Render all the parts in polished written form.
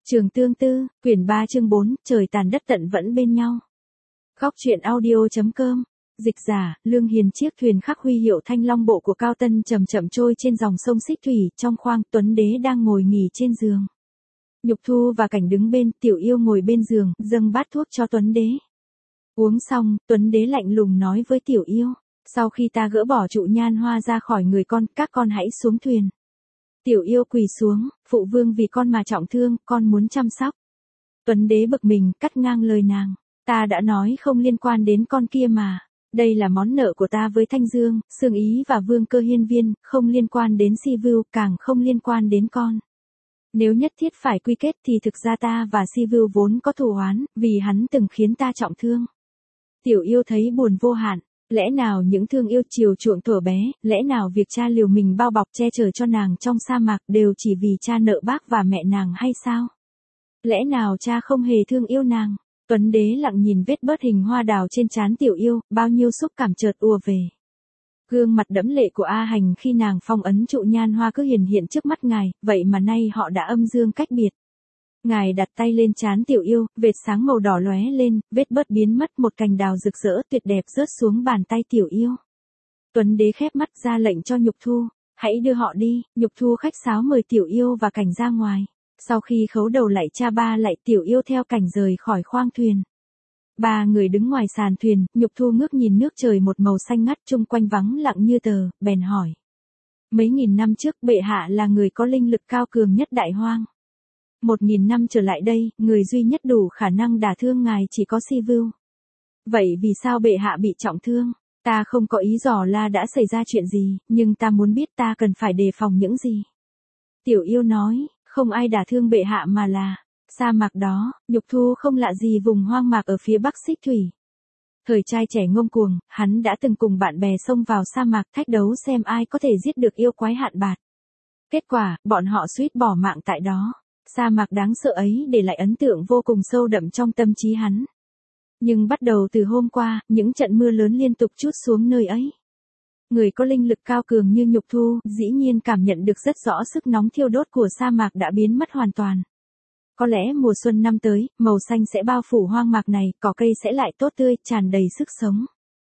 Trường Tương Tư, quyển 3 chương 4, trời tàn đất tận vẫn bên nhau. Góc truyện audio.com, dịch giả, Lương Hiền. Chiếc thuyền khắc huy hiệu Thanh Long bộ của Cao Tân chậm chậm trôi trên dòng sông Xích Thủy, trong khoang Tuấn Đế đang ngồi nghỉ trên giường. Nhục Thu và Cảnh đứng bên, Tiểu Yêu ngồi bên giường, dâng bát thuốc cho Tuấn Đế. Uống xong, Tuấn Đế lạnh lùng nói với Tiểu Yêu, sau khi ta gỡ bỏ trụ nhan hoa ra khỏi người con, các con hãy xuống thuyền. Tiểu Yêu quỳ xuống, phụ vương vì con mà trọng thương, con muốn chăm sóc. Tuấn Đế bực mình, cắt ngang lời nàng, ta đã nói không liên quan đến con kia mà. Đây là món nợ của ta với Thanh Dương, Sương Ý và Vương Cơ Hiên Viên, không liên quan đến Si Vưu, càng không liên quan đến con. Nếu nhất thiết phải quy kết thì thực ra ta và Si Vưu vốn có thù oán, vì hắn từng khiến ta trọng thương. Tiểu Yêu thấy buồn vô hạn. Lẽ nào những thương yêu chiều chuộng thuở bé, lẽ nào việc cha liều mình bao bọc che chở cho nàng trong sa mạc đều chỉ vì cha nợ bác và mẹ nàng hay sao? Lẽ nào cha không hề thương yêu nàng? Tuấn Đế lặng nhìn vết bớt hình hoa đào trên trán Tiểu Yêu, bao nhiêu xúc cảm chợt ùa về. Gương mặt đẫm lệ của A Hành khi nàng phong ấn trụ nhan hoa cứ hiển hiện trước mắt ngài, vậy mà nay họ đã âm dương cách biệt. Ngài đặt tay lên trán Tiểu Yêu, vệt sáng màu đỏ lóe lên, vết bớt biến mất, một cành đào rực rỡ tuyệt đẹp rớt xuống bàn tay Tiểu Yêu. Tuấn Đế khép mắt ra lệnh cho Nhục Thu, hãy đưa họ đi. Nhục Thu khách sáo mời Tiểu Yêu và Cảnh ra ngoài. Sau khi khấu đầu lạy cha ba lạy, Tiểu Yêu theo Cảnh rời khỏi khoang thuyền. Ba người đứng ngoài sàn thuyền, Nhục Thu ngước nhìn nước trời một màu xanh ngắt chung quanh vắng lặng như tờ, bèn hỏi. Mấy nghìn năm trước bệ hạ là người có linh lực cao cường nhất đại hoang. 1000 năm trở lại đây, người duy nhất đủ khả năng đả thương ngài chỉ có Si Vưu. Vậy vì sao bệ hạ bị trọng thương? Ta không có ý dò la đã xảy ra chuyện gì, nhưng ta muốn biết ta cần phải đề phòng những gì. Tiểu Yêu nói, không ai đả thương bệ hạ mà là sa mạc đó. Nhục Thu không lạ gì vùng hoang mạc ở phía bắc Xích Thủy. Thời trai trẻ ngông cuồng, hắn đã từng cùng bạn bè xông vào sa mạc thách đấu xem ai có thể giết được yêu quái hạn bạt. Kết quả, bọn họ suýt bỏ mạng tại đó. Sa mạc đáng sợ ấy để lại ấn tượng vô cùng sâu đậm trong tâm trí hắn. Nhưng bắt đầu từ hôm qua, những trận mưa lớn liên tục trút xuống nơi ấy. Người có linh lực cao cường như Nhục Thu, dĩ nhiên cảm nhận được rất rõ sức nóng thiêu đốt của sa mạc đã biến mất hoàn toàn. Có lẽ mùa xuân năm tới, màu xanh sẽ bao phủ hoang mạc này, cỏ cây sẽ lại tốt tươi, tràn đầy sức sống.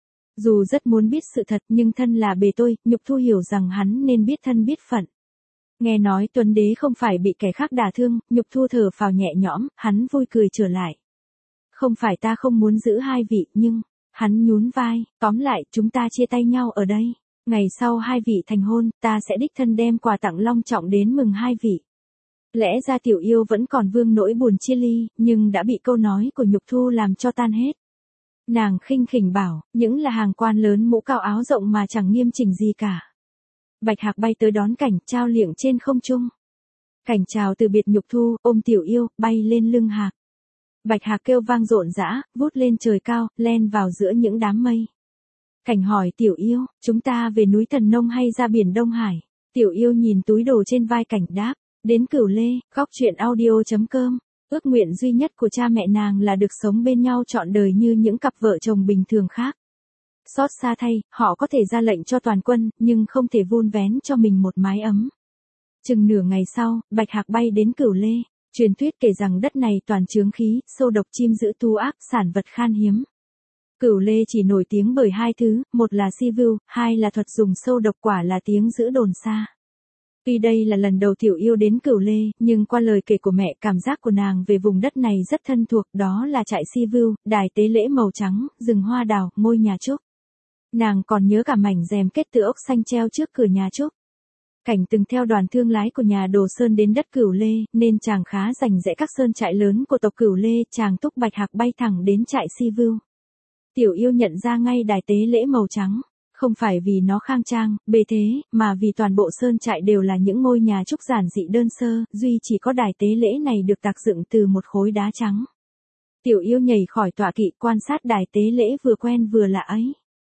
Dù rất muốn biết sự thật nhưng thân là bề tôi, Nhục Thu hiểu rằng hắn nên biết thân biết phận. Nghe nói Tuấn Đế không phải bị kẻ khác đả thương, Nhục Thu thở phào nhẹ nhõm, hắn vui cười trở lại. Không phải ta không muốn giữ hai vị, nhưng, hắn nhún vai, tóm lại chúng ta chia tay nhau ở đây. Ngày sau hai vị thành hôn, ta sẽ đích thân đem quà tặng long trọng đến mừng hai vị. Lẽ ra Tiểu Yêu vẫn còn vương nỗi buồn chia ly, nhưng đã bị câu nói của Nhục Thu làm cho tan hết. Nàng khinh khỉnh bảo, những là hàng quan lớn mũ cao áo rộng mà chẳng nghiêm chỉnh gì cả. Bạch Hạc bay tới đón Cảnh, trao liệng trên không trung. Cảnh chào từ biệt Nhục Thu, ôm Tiểu Yêu, bay lên lưng Hạc. Bạch Hạc kêu vang rộn rã, vút lên trời cao, len vào giữa những đám mây. Cảnh hỏi Tiểu Yêu, chúng ta về núi Thần Nông hay ra biển Đông Hải? Tiểu Yêu nhìn túi đồ trên vai Cảnh đáp, đến Cửu Lê. Góc truyện audio.com. Ước nguyện duy nhất của cha mẹ nàng là được sống bên nhau trọn đời như những cặp vợ chồng bình thường khác. Xót xa thay, họ có thể ra lệnh cho toàn quân, nhưng không thể vun vén cho mình một mái ấm. Chừng nửa ngày sau, Bạch Hạc bay đến Cửu Lê. Truyền thuyết kể rằng đất này toàn chướng khí, sâu độc, chim dữ tu ác, sản vật khan hiếm. Cửu Lê chỉ nổi tiếng bởi hai thứ, một là Si Vưu, hai là thuật dùng sâu độc, quả là tiếng dữ đồn xa. Tuy đây là lần đầu Tiểu Yêu đến Cửu Lê, nhưng qua lời kể của mẹ, cảm giác của nàng về vùng đất này rất thân thuộc, đó là trại Si Vưu, đài tế lễ màu trắng, rừng hoa đào, ngôi nhà trúc. Nàng còn nhớ cả mảnh rèm kết từ ốc xanh treo trước cửa nhà trúc. Cảnh từng theo đoàn thương lái của nhà Đồ Sơn đến đất Cửu Lê, nên chàng khá rành rẽ các sơn trại lớn của tộc Cửu Lê, chàng thúc Bạch Hạc bay thẳng đến trại Si Vưu. Tiểu Yêu nhận ra ngay đài tế lễ màu trắng, không phải vì nó khang trang, bề thế, mà vì toàn bộ sơn trại đều là những ngôi nhà trúc giản dị đơn sơ, duy chỉ có đài tế lễ này được tạc dựng từ một khối đá trắng. Tiểu Yêu nhảy khỏi tọa kỵ, quan sát đài tế lễ vừa quen vừa lạ ấy.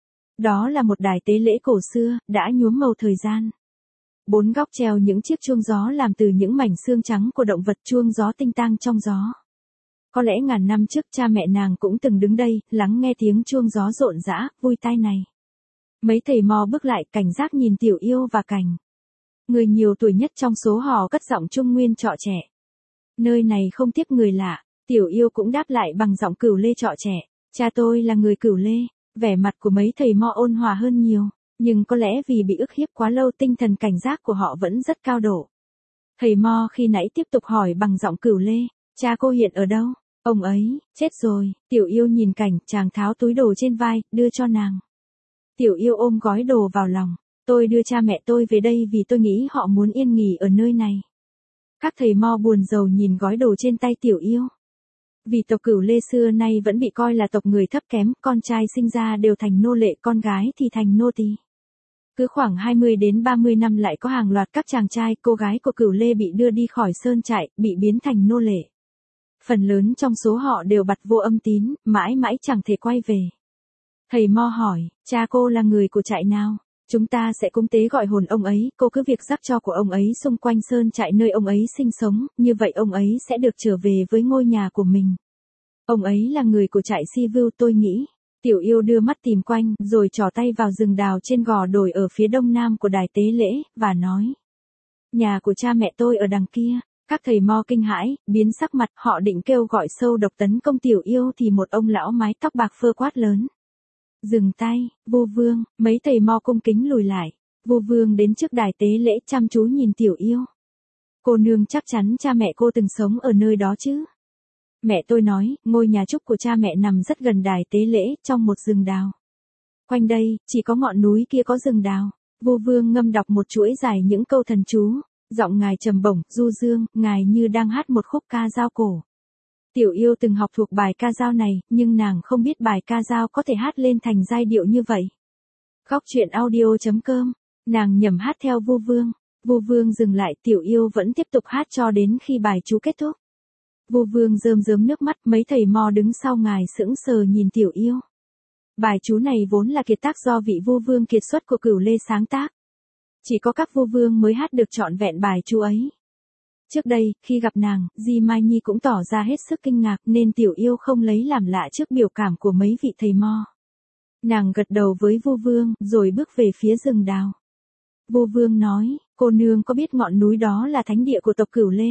Đó là một đài tế lễ cổ xưa, đã nhuốm màu thời gian. 4 góc treo những chiếc chuông gió làm từ những mảnh xương trắng của động vật, chuông gió tinh tang trong gió. Có lẽ ngàn năm trước cha mẹ nàng cũng từng đứng đây, lắng nghe tiếng chuông gió rộn rã, vui tai này. Mấy thầy mò bước lại, cảnh giác nhìn Tiểu Yêu và Cảnh. Người nhiều tuổi nhất trong số họ cất giọng trung nguyên trọ trẻ. Nơi này không tiếp người lạ. Tiểu Yêu cũng đáp lại bằng giọng Cửu Lê trọ trẻ. Cha tôi là người Cửu Lê. Vẻ mặt của mấy thầy mo ôn hòa hơn nhiều. Nhưng có lẽ vì bị ức hiếp quá lâu tinh thần cảnh giác của họ vẫn rất cao độ. Thầy mo khi nãy tiếp tục hỏi bằng giọng Cửu Lê. Cha cô hiện ở đâu? Ông ấy, chết rồi. Tiểu Yêu nhìn cảnh, chàng tháo túi đồ trên vai, đưa cho nàng. Tiểu Yêu ôm gói đồ vào lòng. Tôi đưa cha mẹ tôi về đây vì tôi nghĩ họ muốn yên nghỉ ở nơi này. Các thầy mo buồn rầu nhìn gói đồ trên tay Tiểu Yêu. Vì tộc Cửu Lê xưa nay vẫn bị coi là tộc người thấp kém, con trai sinh ra đều thành nô lệ, con gái thì thành nô tỳ. Cứ khoảng 20 đến 30 năm lại có hàng loạt các chàng trai, cô gái của Cửu Lê bị đưa đi khỏi sơn trại, bị biến thành nô lệ. Phần lớn trong số họ đều bặt vô âm tín, mãi mãi chẳng thể quay về. Thầy mo hỏi, cha cô là người của trại nào? Chúng ta sẽ cúng tế gọi hồn ông ấy, cô cứ việc rắc tro của ông ấy xung quanh sơn trại nơi ông ấy sinh sống, như vậy ông ấy sẽ được trở về với ngôi nhà của mình. Ông ấy là người của trại Si Vưu tôi nghĩ. Tiểu Yêu đưa mắt tìm quanh, rồi trỏ tay vào rừng đào trên gò đồi ở phía đông nam của đài tế lễ, và nói. Nhà của cha mẹ tôi ở đằng kia. Các thầy mo kinh hãi, biến sắc mặt, họ định kêu gọi sâu độc tấn công Tiểu Yêu thì một ông lão mái tóc bạc phơ quát lớn. Dừng tay, Vô Vương, mấy thầy mo cung kính lùi lại. Vô Vương đến trước đài tế lễ chăm chú nhìn Tiểu Yêu. Cô nương chắc chắn cha mẹ cô từng sống ở nơi đó chứ? Mẹ tôi nói, ngôi nhà trúc của cha mẹ nằm rất gần đài tế lễ, trong một rừng đào. Quanh đây, chỉ có ngọn núi kia có rừng đào. Vô Vương ngâm đọc một chuỗi dài những câu thần chú. Giọng ngài trầm bổng, du dương, ngài như đang hát một khúc ca dao cổ. Tiểu Yêu từng học thuộc bài ca dao này, nhưng nàng không biết bài ca dao có thể hát lên thành giai điệu như vậy. Góc truyện audio.com, nàng nhẩm hát theo Vô Vương. Vô Vương dừng lại, Tiểu Yêu vẫn tiếp tục hát cho đến khi bài chú kết thúc. Vô Vương rơm rớm nước mắt, mấy thầy mo đứng sau ngài sững sờ nhìn Tiểu Yêu. Bài chú này vốn là kiệt tác do vị Vô Vương kiệt xuất của Cửu Lê sáng tác. Chỉ có các Vô Vương mới hát được trọn vẹn bài chú ấy. Trước đây, khi gặp nàng, Di Mai Nhi cũng tỏ ra hết sức kinh ngạc nên Tiểu Yêu không lấy làm lạ trước biểu cảm của mấy vị thầy mo. Nàng gật đầu với Vô Vương, rồi bước về phía rừng đào. Vô Vương nói, cô nương có biết ngọn núi đó là thánh địa của tộc Cửu Lê?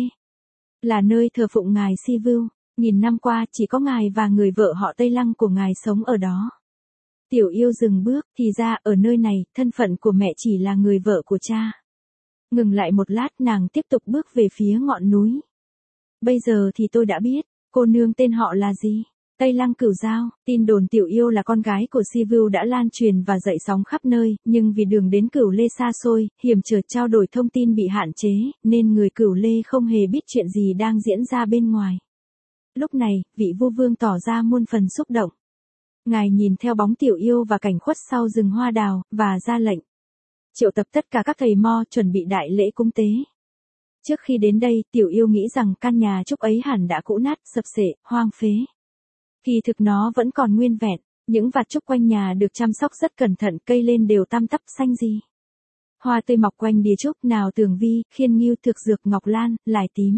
Là nơi thờ phụng ngài Si Vưu, nghìn năm qua chỉ có ngài và người vợ họ Tây Lăng của ngài sống ở đó. Tiểu Yêu dừng bước, thì ra ở nơi này, thân phận của mẹ chỉ là người vợ của cha. Ngừng lại một lát nàng tiếp tục bước về phía ngọn núi. Bây giờ thì tôi đã biết, cô nương tên họ là gì? Tây Lăng Cửu Giao. Tin đồn Tiểu Yêu là con gái của Si Vưu đã lan truyền và dậy sóng khắp nơi, nhưng vì đường đến Cửu Lê xa xôi, hiểm trở trao đổi thông tin bị hạn chế, nên người Cửu Lê không hề biết chuyện gì đang diễn ra bên ngoài. Lúc này, vị Vô Vương tỏ ra muôn phần xúc động. Ngài nhìn theo bóng Tiểu Yêu và cảnh khuất sau rừng hoa đào, và ra lệnh. Triệu tập tất cả các thầy mo chuẩn bị đại lễ cúng tế. Trước khi đến đây, Tiểu Yêu nghĩ rằng căn nhà trúc ấy hẳn đã cũ nát, sập xệ, hoang phế. Kỳ thực nó vẫn còn nguyên vẹn, những vạt trúc quanh nhà được chăm sóc rất cẩn thận, cây lên đều tăm tắp xanh gì. Hoa tươi mọc quanh đìa trúc, nào tường vi, khiên nghiêu, thực dược, ngọc lan, lài tím.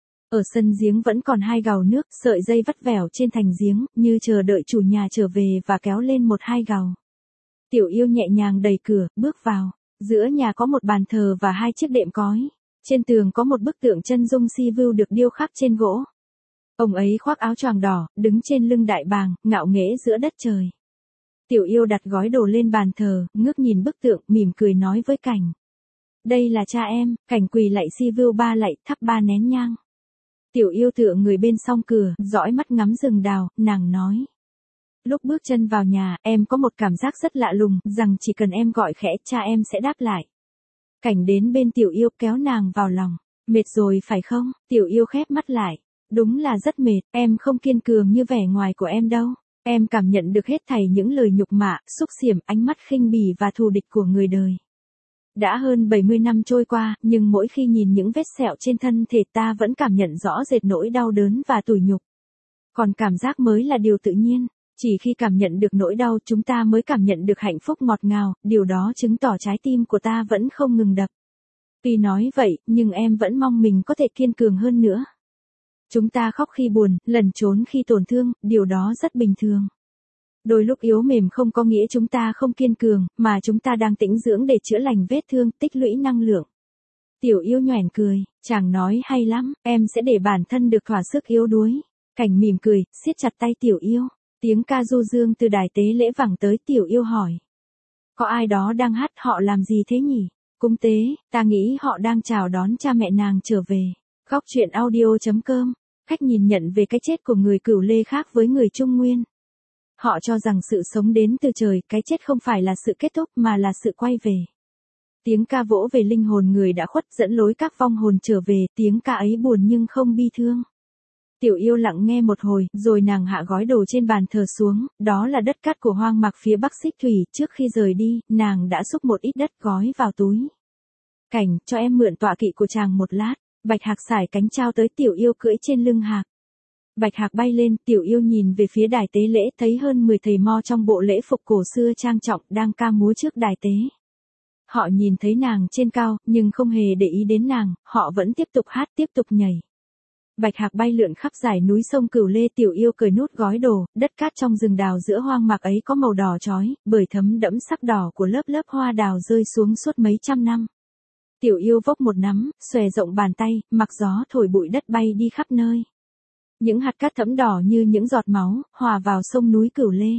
Ở sân giếng vẫn còn 2 gàu nước, sợi dây vắt vẻo trên thành giếng, như chờ đợi chủ nhà trở về và kéo lên 1-2 gàu. Tiểu Yêu nhẹ nhàng đẩy cửa, bước vào. Giữa nhà có một bàn thờ và 2 chiếc đệm cói. Trên tường có một bức tượng chân dung Si Vưu được điêu khắc trên gỗ. Ông ấy khoác áo choàng đỏ, đứng trên lưng đại bàng, ngạo nghễ giữa đất trời. Tiểu Yêu đặt gói đồ lên bàn thờ, ngước nhìn bức tượng, mỉm cười nói với Cảnh. Đây là cha em. Cảnh quỳ lạy Si Vưu 3 lạy, thắp 3 nén nhang. Tiểu Yêu tựa người bên song cửa, dõi mắt ngắm rừng đào, nàng nói. Lúc bước chân vào nhà, em có một cảm giác rất lạ lùng, rằng chỉ cần em gọi khẽ, cha em sẽ đáp lại. Cảnh đến bên Tiểu Yêu kéo nàng vào lòng. Mệt rồi phải không? Tiểu Yêu khép mắt lại. Đúng là rất mệt, em không kiên cường như vẻ ngoài của em đâu. Em cảm nhận được hết thảy những lời nhục mạ, xúc xỉm, ánh mắt khinh bỉ và thù địch của người đời. Đã hơn 70 năm trôi qua, nhưng mỗi khi nhìn những vết sẹo trên thân thể ta vẫn cảm nhận rõ rệt nỗi đau đớn và tủi nhục. Còn cảm giác mới là điều tự nhiên. Chỉ khi cảm nhận được nỗi đau chúng ta mới cảm nhận được hạnh phúc ngọt ngào, điều đó chứng tỏ trái tim của ta vẫn không ngừng đập. Tuy nói vậy, nhưng em vẫn mong mình có thể kiên cường hơn nữa. Chúng ta khóc khi buồn, lẩn trốn khi tổn thương, điều đó rất bình thường. Đôi lúc yếu mềm không có nghĩa chúng ta không kiên cường, mà chúng ta đang tĩnh dưỡng để chữa lành vết thương, tích lũy năng lượng. Tiểu Yêu nhoẻn cười, chàng nói hay lắm, em sẽ để bản thân được thỏa sức yếu đuối. Cảnh mỉm cười, siết chặt tay Tiểu Yêu. Tiếng ca du dương từ đài tế lễ vẳng tới. Tiểu Yêu hỏi. Có ai đó đang hát, họ làm gì thế nhỉ? Cúng tế, ta nghĩ họ đang chào đón cha mẹ nàng trở về. Góc truyện audio.com. Cách nhìn nhận về cái chết của người Cửu Lê khác với người Trung Nguyên. Họ cho rằng sự sống đến từ trời, cái chết không phải là sự kết thúc mà là sự quay về. Tiếng ca vỗ về linh hồn người đã khuất, dẫn lối các vong hồn trở về, tiếng ca ấy buồn nhưng không bi thương. Tiểu Yêu lặng nghe một hồi, rồi nàng hạ gói đồ trên bàn thờ xuống, đó là đất cát của hoang mạc phía bắc Xích Thủy, trước khi rời đi, nàng đã xúc một ít đất gói vào túi. Cảnh, cho em mượn tọa kỵ của chàng một lát. Bạch Hạc sải cánh trao tới. Tiểu Yêu cưỡi trên lưng Hạc. Bạch Hạc bay lên, Tiểu Yêu nhìn về phía đài tế lễ, thấy hơn 10 thầy mo trong bộ lễ phục cổ xưa trang trọng đang ca múa trước đài tế. Họ nhìn thấy nàng trên cao, nhưng không hề để ý đến nàng, họ vẫn tiếp tục hát, tiếp tục nhảy. Bạch Hạc bay lượn khắp dải núi sông Cửu Lê. Tiểu Yêu cởi nút gói đồ, đất cát trong rừng đào giữa hoang mạc ấy có màu đỏ chói, bởi thấm đẫm sắc đỏ của lớp lớp hoa đào rơi xuống suốt mấy trăm năm. Tiểu Yêu vốc một nắm, xòe rộng bàn tay, mặc gió thổi bụi đất bay đi khắp nơi. Những hạt cát thẫm đỏ như những giọt máu, hòa vào sông núi Cửu Lê.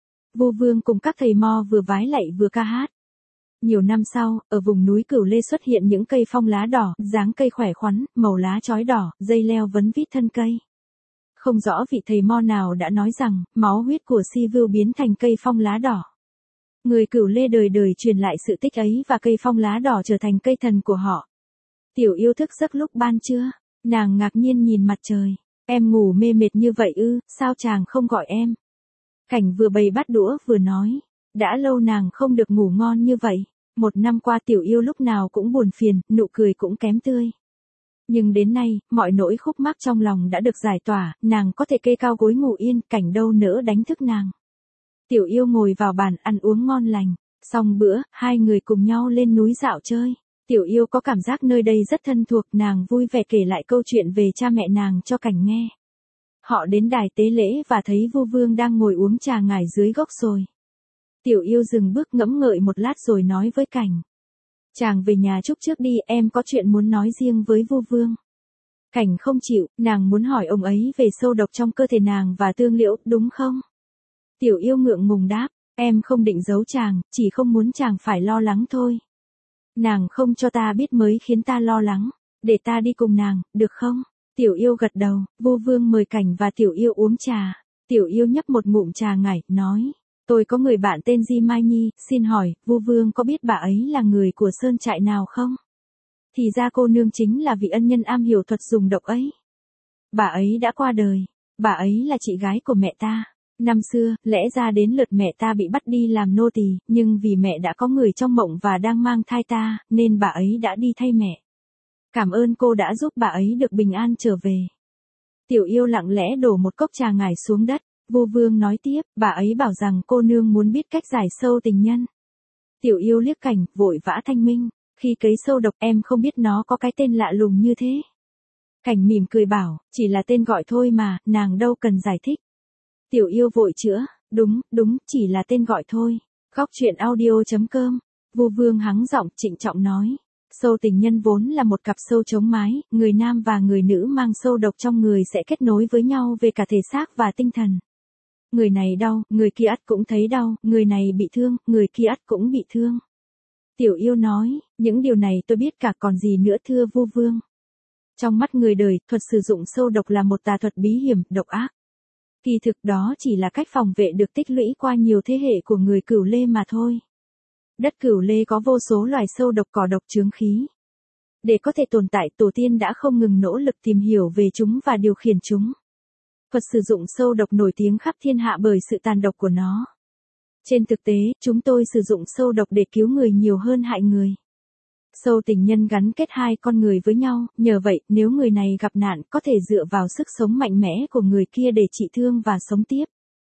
Vu Vương cùng các thầy mo vừa vái lạy vừa ca hát. Nhiều năm sau, ở vùng núi Cửu Lê xuất hiện những cây phong lá đỏ, dáng cây khỏe khoắn, màu lá chói đỏ, dây leo vấn vít thân cây. Không rõ vị thầy mo nào đã nói rằng, máu huyết của Si Vưu biến thành cây phong lá đỏ. Người Cửu Lê đời đời truyền lại sự tích ấy và cây phong lá đỏ trở thành cây thần của họ. Tiểu Yêu thức giấc lúc ban trưa, nàng ngạc nhiên nhìn mặt trời. Em ngủ mê mệt như vậy ư, sao chàng không gọi em? Cảnh vừa bày bát đũa vừa nói. Đã lâu nàng không được ngủ ngon như vậy. Một năm qua Tiểu Yêu lúc nào cũng buồn phiền, nụ cười cũng kém tươi. Nhưng đến nay, mọi nỗi khúc mắc trong lòng đã được giải tỏa, nàng có thể kê cao gối ngủ yên, Cảnh đâu nỡ đánh thức nàng. Tiểu Yêu ngồi vào bàn ăn uống ngon lành. Xong bữa, hai người cùng nhau lên núi dạo chơi. Tiểu Yêu có cảm giác nơi đây rất thân thuộc, nàng vui vẻ kể lại câu chuyện về cha mẹ nàng cho Cảnh nghe. Họ đến đài tế lễ và thấy Vu Vương đang ngồi uống trà ngải dưới gốc sồi. Tiểu Yêu dừng bước ngẫm ngợi một lát rồi nói với Cảnh. Chàng về nhà chúc trước đi, em có chuyện muốn nói riêng với Vu Vương. Cảnh không chịu, nàng muốn hỏi ông ấy về sâu độc trong cơ thể nàng và Tương Liễu, đúng không? Tiểu Yêu ngượng ngùng đáp, em không định giấu chàng, chỉ không muốn chàng phải lo lắng thôi. Nàng không cho ta biết mới khiến ta lo lắng, để ta đi cùng nàng, được không? Tiểu Yêu gật đầu, Vu Vương mời Cảnh và Tiểu Yêu uống trà. Tiểu Yêu nhấp một ngụm trà ngải, nói. Tôi có người bạn tên Di Mai Nhi, xin hỏi, Vu Vương có biết bà ấy là người của sơn trại nào không? Thì ra cô nương chính là vị ân nhân am hiểu thuật dùng độc ấy. Bà ấy đã qua đời, bà ấy là chị gái của mẹ ta. Năm xưa, lẽ ra đến lượt mẹ ta bị bắt đi làm nô tỳ, nhưng vì mẹ đã có người trong mộng và đang mang thai ta, nên bà ấy đã đi thay mẹ. Cảm ơn cô đã giúp bà ấy được bình an trở về. Tiểu Yêu lặng lẽ đổ một cốc trà ngải xuống đất. Vu Vương nói tiếp, bà ấy bảo rằng cô nương muốn biết cách giải sâu tình nhân. Tiểu Yêu liếc Cảnh, vội vã thanh minh, khi cấy sâu độc em không biết nó có cái tên lạ lùng như thế. Cảnh mỉm cười bảo, chỉ là tên gọi thôi mà, nàng đâu cần giải thích. Tiểu Yêu vội chữa, đúng, chỉ là tên gọi thôi. Góc truyện audio.com. Vu Vương hắng giọng trịnh trọng nói. Sâu tình nhân vốn là một cặp sâu chống mái, người nam và người nữ mang sâu độc trong người sẽ kết nối với nhau về cả thể xác và tinh thần. Người này đau, người kia ắt cũng thấy đau, người này bị thương, người kia ắt cũng bị thương. Tiểu Yêu nói, những điều này tôi biết cả còn gì nữa thưa Vu Vương. Trong mắt người đời, thuật sử dụng sâu độc là một tà thuật bí hiểm, độc ác. Kỳ thực đó chỉ là cách phòng vệ được tích lũy qua nhiều thế hệ của người Cửu Lê mà thôi. Đất Cửu Lê có vô số loài sâu độc cỏ độc chướng khí. Để có thể tồn tại, tổ tiên đã không ngừng nỗ lực tìm hiểu về chúng và điều khiển chúng. Thuật sử dụng sâu độc nổi tiếng khắp thiên hạ bởi sự tàn độc của nó. Trên thực tế, chúng tôi sử dụng sâu độc để cứu người nhiều hơn hại người. Sâu tình nhân gắn kết hai con người với nhau, nhờ vậy, nếu người này gặp nạn, có thể dựa vào sức sống mạnh mẽ của người kia để trị thương và sống tiếp.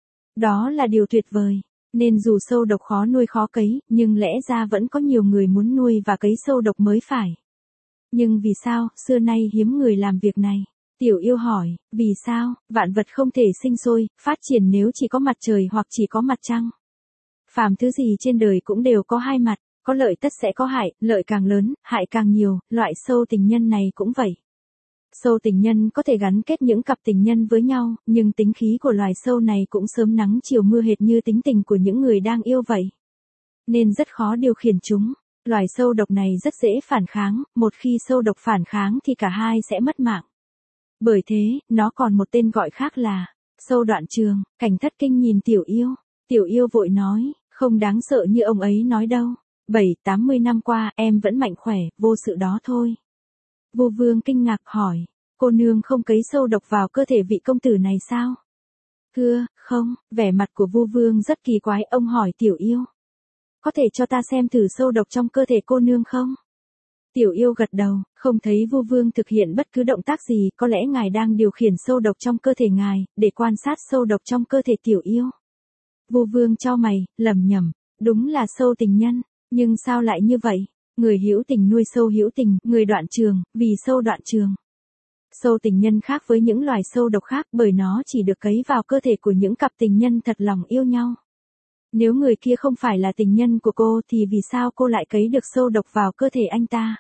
Đó là điều tuyệt vời. Nên dù sâu độc khó nuôi khó cấy, nhưng lẽ ra vẫn có nhiều người muốn nuôi và cấy sâu độc mới phải. Nhưng vì sao, xưa nay hiếm người làm việc này? Tiểu Yêu hỏi, vì sao, vạn vật không thể sinh sôi, phát triển nếu chỉ có mặt trời hoặc chỉ có mặt trăng? Phàm thứ gì trên đời cũng đều có hai mặt, Có lợi tất sẽ có hại, lợi càng lớn, hại càng nhiều, loại sâu tình nhân này cũng vậy. Sâu tình nhân có thể gắn kết những cặp tình nhân với nhau, nhưng tính khí của loài sâu này cũng sớm nắng chiều mưa hệt như tính tình của những người đang yêu vậy. Nên rất khó điều khiển chúng. Loài sâu độc này rất dễ phản kháng, một khi sâu độc phản kháng thì cả hai sẽ mất mạng. Bởi thế, nó còn một tên gọi khác là sâu đoạn trường. Cảnh Thất Kinh nhìn Tiểu Yêu. Tiểu Yêu vội nói, không đáng sợ như ông ấy nói đâu. 70-80 năm qua em vẫn mạnh khỏe, vô sự đó thôi. Vu Vương kinh ngạc hỏi, cô nương không cấy sâu độc vào cơ thể vị công tử này sao? Thưa, không, vẻ mặt của Vu Vương rất kỳ quái, ông hỏi Tiểu Yêu. Có thể cho ta xem thử sâu độc trong cơ thể cô nương không? Tiểu Yêu gật đầu, không thấy Vu Vương thực hiện bất cứ động tác gì, có lẽ ngài đang điều khiển sâu độc trong cơ thể ngài, để quan sát sâu độc trong cơ thể Tiểu Yêu. Vu Vương chau mày, lẩm nhẩm, đúng là sâu tình nhân, nhưng sao lại như vậy? Người hữu tình nuôi sâu hữu tình, người đoạn trường, vì sâu đoạn trường. Sâu tình nhân khác với những loài sâu độc khác bởi nó chỉ được cấy vào cơ thể của những cặp tình nhân thật lòng yêu nhau. Nếu người kia không phải là tình nhân của cô thì vì sao cô lại cấy được sâu độc vào cơ thể anh ta?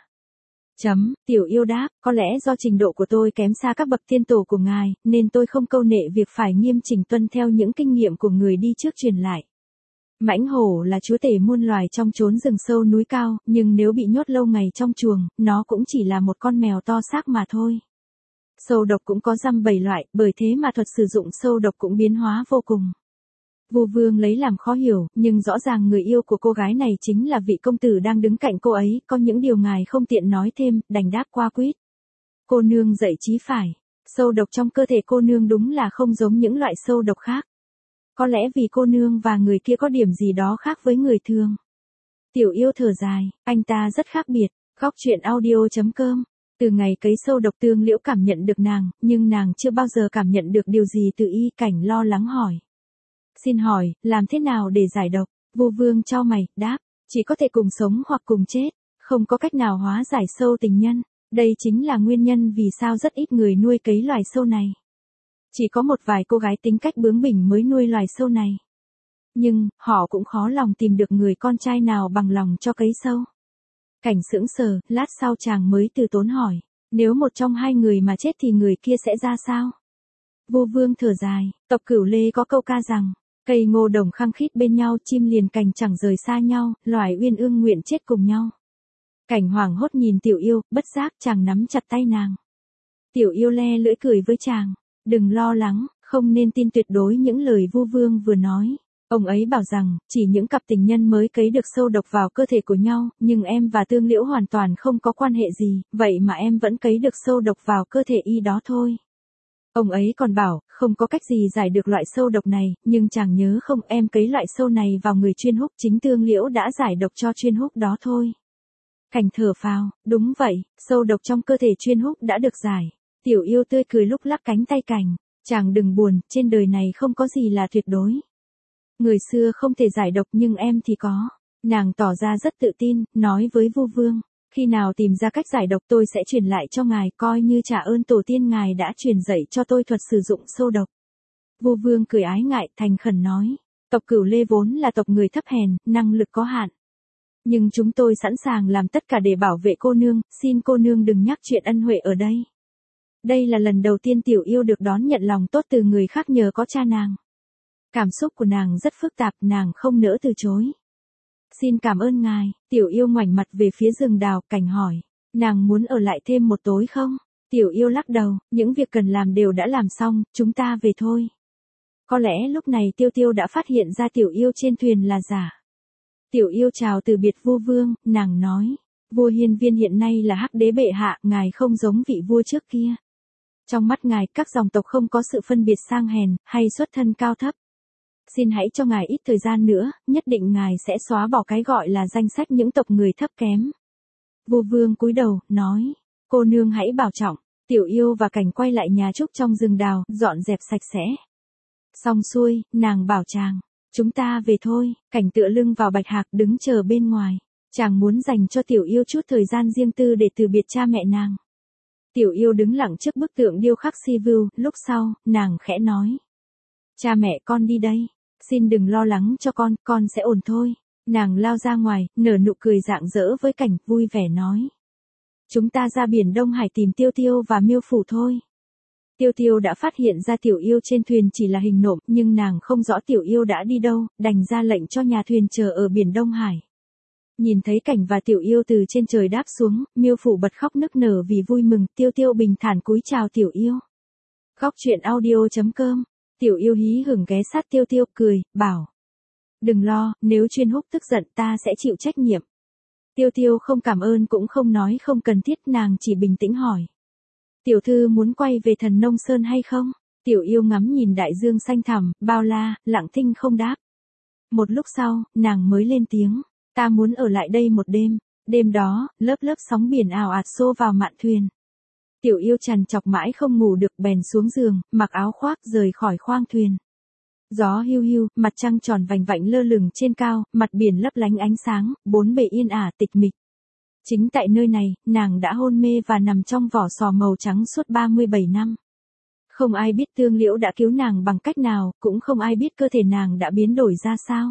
Tiểu Yêu đáp, có lẽ do trình độ của tôi kém xa các bậc tiên tổ của ngài, nên tôi không câu nệ việc phải nghiêm chỉnh tuân theo những kinh nghiệm của người đi trước truyền lại. Mãnh hổ là chúa tể muôn loài trong chốn rừng sâu núi cao, nhưng nếu bị nhốt lâu ngày trong chuồng, nó cũng chỉ là một con mèo to xác mà thôi. Sâu độc cũng có dăm 7 loại, bởi thế mà thuật sử dụng sâu độc cũng biến hóa vô cùng. Vu Vương lấy làm khó hiểu, nhưng rõ ràng người yêu của cô gái này chính là vị công tử đang đứng cạnh cô ấy, có những điều ngài không tiện nói thêm, đành đáp qua quýt. Cô nương dạy chí phải, sâu độc trong cơ thể cô nương đúng là không giống những loại sâu độc khác. Có lẽ vì cô nương và người kia có điểm gì đó khác với người thường. Tiểu Yêu thở dài, anh ta rất khác biệt. Góc truyện audio.com. Từ ngày cấy sâu độc Tương Liễu cảm nhận được nàng, nhưng nàng chưa bao giờ cảm nhận được điều gì từ y. Cảnh lo lắng hỏi. Xin hỏi, làm thế nào để giải độc? Vu Vương chau mày, đáp, chỉ có thể cùng sống hoặc cùng chết, không có cách nào hóa giải sâu tình nhân. Đây chính là nguyên nhân vì sao rất ít người nuôi cấy loài sâu này. Chỉ có một vài cô gái tính cách bướng bỉnh mới nuôi loài sâu này. Nhưng, họ cũng khó lòng tìm được người con trai nào bằng lòng cho cấy sâu. Cảnh sững sờ, lát sau chàng mới từ tốn hỏi, nếu một trong hai người mà chết thì người kia sẽ ra sao? Vu Vương thở dài, tộc Cửu Lê có câu ca rằng, cây ngô đồng khăng khít bên nhau, chim liền cành chẳng rời xa nhau, loài uyên ương nguyện chết cùng nhau. Cảnh hoảng hốt nhìn Tiểu Yêu, bất giác chàng nắm chặt tay nàng. Tiểu Yêu le lưỡi cười với chàng, đừng lo lắng, không nên tin tuyệt đối những lời Vu Vương vừa nói. Ông ấy bảo rằng, chỉ những cặp tình nhân mới cấy được sâu độc vào cơ thể của nhau, nhưng em và Tương Liễu hoàn toàn không có quan hệ gì, vậy mà em vẫn cấy được sâu độc vào cơ thể y đó thôi. Ông ấy còn bảo, không có cách gì giải được loại sâu độc này, nhưng chàng nhớ không, em cấy loại sâu này vào người Chuyên Húc, chính Tương Liễu đã giải độc cho Chuyên Húc đó thôi. Cảnh thở phào, đúng vậy, sâu độc trong cơ thể Chuyên Húc đã được giải. Tiểu Yêu tươi cười lúc lắc cánh tay Cảnh, chàng đừng buồn, trên đời này không có gì là tuyệt đối. Người xưa không thể giải độc nhưng em thì có. Nàng tỏ ra rất tự tin, nói với Vu Vương, khi nào tìm ra cách giải độc tôi sẽ truyền lại cho ngài, coi như trả ơn tổ tiên ngài đã truyền dạy cho tôi thuật sử dụng sâu độc. Vu Vương cười ái ngại, thành khẩn nói, tộc Cửu Lê vốn là tộc người thấp hèn, năng lực có hạn. Nhưng chúng tôi sẵn sàng làm tất cả để bảo vệ cô nương, xin cô nương đừng nhắc chuyện ân huệ ở đây. Đây là lần đầu tiên Tiểu Yêu được đón nhận lòng tốt từ người khác nhờ có cha nàng. Cảm xúc của nàng rất phức tạp, nàng không nỡ từ chối. Xin cảm ơn ngài. Tiểu Yêu ngoảnh mặt về phía rừng đào. Cảnh hỏi, nàng muốn ở lại thêm một tối không? Tiểu Yêu lắc đầu, những việc cần làm đều đã làm xong, chúng ta về thôi. Có lẽ lúc này Tiêu Tiêu đã phát hiện ra Tiểu Yêu trên thuyền là giả. Tiểu Yêu chào từ biệt Vu Vương, nàng nói, vua Hiên Viên hiện nay là Hắc Đế bệ hạ, ngài không giống vị vua trước kia. Trong mắt ngài, các dòng tộc không có sự phân biệt sang hèn, hay xuất thân cao thấp. Xin hãy cho ngài ít thời gian nữa, nhất định ngài sẽ xóa bỏ cái gọi là danh sách những tộc người thấp kém. Vu Vương cúi đầu, nói, cô nương hãy bảo trọng. Tiểu Yêu và Cảnh quay lại nhà trúc trong rừng đào, dọn dẹp sạch sẽ. Xong xuôi, nàng bảo chàng, chúng ta về thôi. Cảnh tựa lưng vào bạch hạc đứng chờ bên ngoài. Chàng muốn dành cho Tiểu Yêu chút thời gian riêng tư để từ biệt cha mẹ nàng. Tiểu Yêu đứng lặng trước bức tượng điêu khắc Si Vưu, lúc sau, nàng khẽ nói, cha mẹ con đi đây, xin đừng lo lắng cho con sẽ ổn thôi. Nàng lao ra ngoài, nở nụ cười rạng rỡ với Cảnh, vui vẻ nói. Chúng ta ra biển Đông Hải tìm Tiêu Tiêu và Miêu Phủ thôi. Tiêu Tiêu đã phát hiện ra Tiểu Yêu trên thuyền chỉ là hình nộm, nhưng nàng không rõ Tiểu Yêu đã đi đâu, đành ra lệnh cho nhà thuyền chờ ở biển Đông Hải. Nhìn thấy Cảnh và Tiểu Yêu từ trên trời đáp xuống, Miêu Phủ bật khóc nức nở vì vui mừng, Tiêu Tiêu bình thản cúi chào Tiểu Yêu. Góc truyện audio.com. Tiểu Yêu hí hửng ghé sát Tiêu Tiêu cười, bảo. Đừng lo, nếu Chuyên Húc tức giận ta sẽ chịu trách nhiệm. Tiêu Tiêu không cảm ơn cũng không nói không cần thiết, nàng chỉ bình tĩnh hỏi. Tiểu thư muốn quay về Thần Nông Sơn hay không? Tiểu Yêu ngắm nhìn đại dương xanh thẳm, bao la, lặng thinh không đáp. Một lúc sau, nàng mới lên tiếng. Ta muốn ở lại đây một đêm. Đêm đó, lớp lớp sóng biển ào ạt xô vào mạn thuyền. Tiểu Yêu trằn trọc mãi không ngủ được, bèn xuống giường, mặc áo khoác rời khỏi khoang thuyền. Gió hiu hiu, mặt trăng tròn vành vạnh lơ lửng trên cao, mặt biển lấp lánh ánh sáng, bốn bề yên ả tịch mịch. Chính tại nơi này, nàng đã hôn mê và nằm trong vỏ sò màu trắng suốt 37 năm. Không ai biết Tương Liễu đã cứu nàng bằng cách nào, cũng không ai biết cơ thể nàng đã biến đổi ra sao.